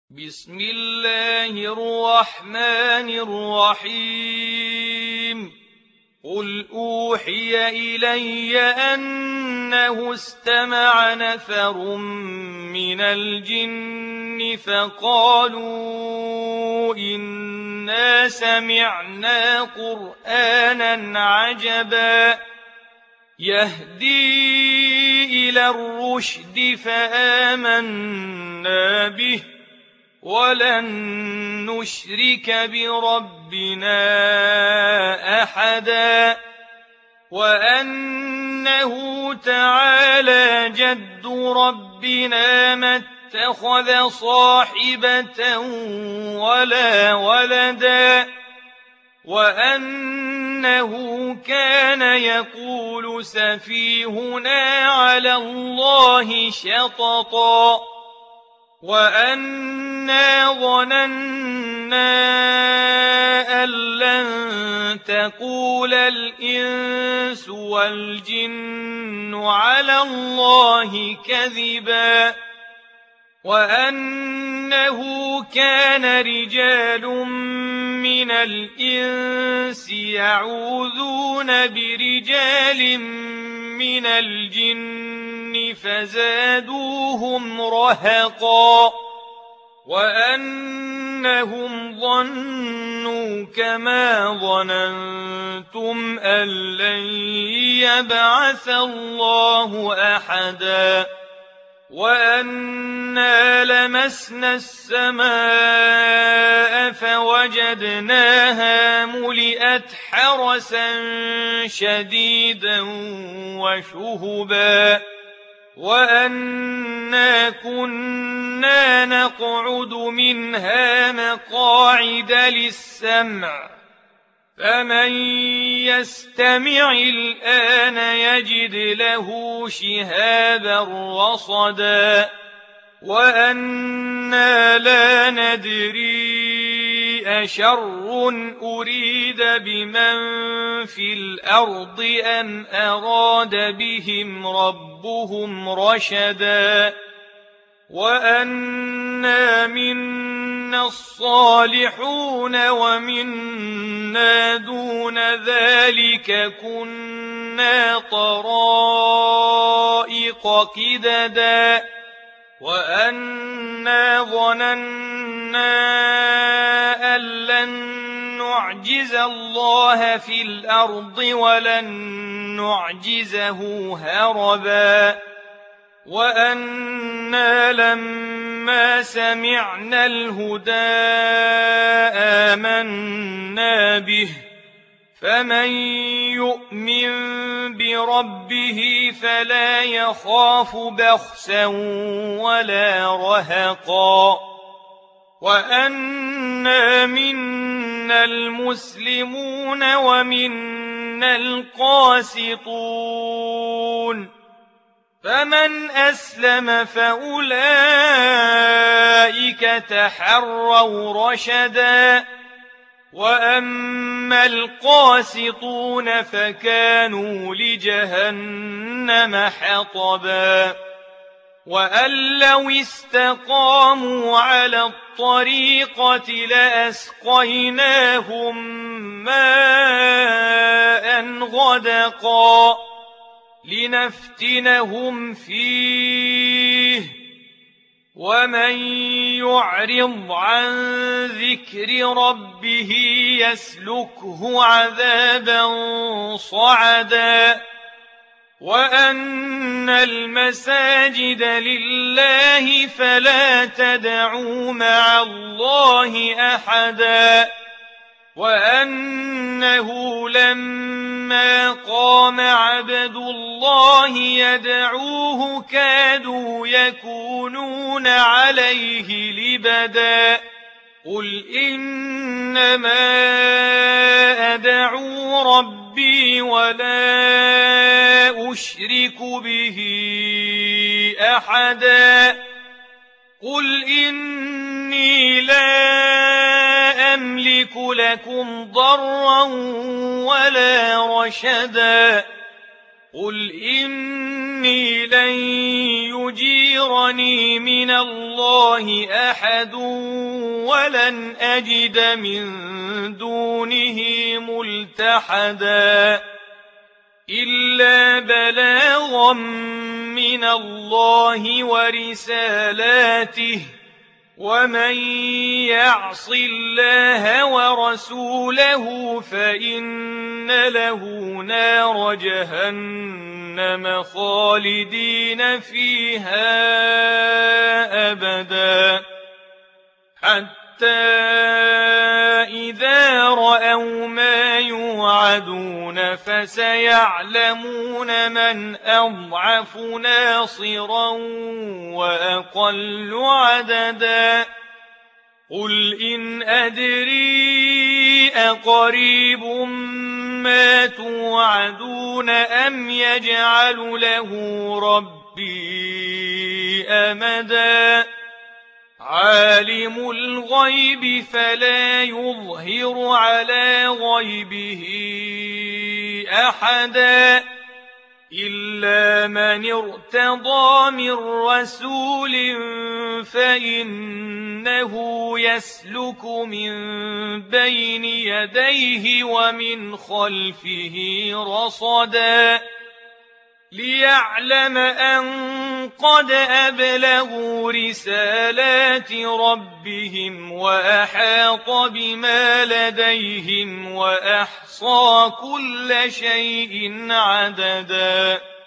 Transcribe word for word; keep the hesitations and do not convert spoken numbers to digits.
بسم الله الرحمن الرحيم قل أوحي إلي أنه استمع نفر من الجن فقالوا إنا سمعنا قرآنا عجبا يهدي إلى الرشد فآمنا به ولن نشرك بربنا أحدا وأنه تعالى جد ربنا ما اتخذ صاحبة ولا ولدا وأنه كان يقول سفيهنا على الله شططا وأنا ظننا أن لن تقول الإنس والجن على الله كذبا وأنه كان رجال من الإنس يعوذون برجال من الجن فزادوهم رهقا وأنهم ظنوا كما ظننتم أن لن يبعث الله أحدا وأنا لمسنا السماء فوجدناها ملئت حرسا شديدا وشهبا وأنا كنا نقعد منها مقاعد للسمع فمن يستمع الآن يجد له شهابا رصدا وأنا لا ندري أشر أريد بمن في الأرض أم أراد بهم ربهم رشدا وأنا منا الصالحون ومنا دون ذلك كنا طرائق قددا وأنا ظننا أن لن نعجز الله في الأرض ولن نعجزه هربا وأنا لما سمعنا الهدى آمنا به فمن يؤمن بربه فلا يخاف بخسا ولا رهقا وأنا منا المسلمون ومنا القاسطون فمن أسلم فأولئك تحروا رشدا وأما القاسطون فكانوا لجهنم حطبا وأن لو استقاموا على الطريقة لأسقيناهم ماء غدقا لنفتنهم فيه ومن يعرض عن ذكر ربه يسلكه عذابا صعدا وأن المساجد لله فلا تدعوا مع الله أحدا وأنه لما قام عبد الله يدعوه كادوا يكونون عليه لبدا قل إنما أدعو ربي ولا أشرك به أحدا قل إني لا أملك لكم ضرا ولا رشدا قل إني لن يجيرني من الله أحد ولن أجد من دونه ملتحدا إلا بلاغا من الله ورسالاته ومن يعص الله ورسوله فإن له نار جهنم خالدين فيها أبدا حتى إذا رأوا ما يوعدون فسيعلمون من أضعف ناصرا وأقل عددا قل إن أدري أقريب ما توعدون أم يجعل له ربي أمدا عالم الغيب فلا يظهر على غيبه أحدا إلا من ارتضى من رسول فإنه يسلك من بين يديه ومن خلفه رصدا ليعلم أن قد أبلغوا رسالات ربهم وأحاط بما لديهم وأحصى كل شيء عددا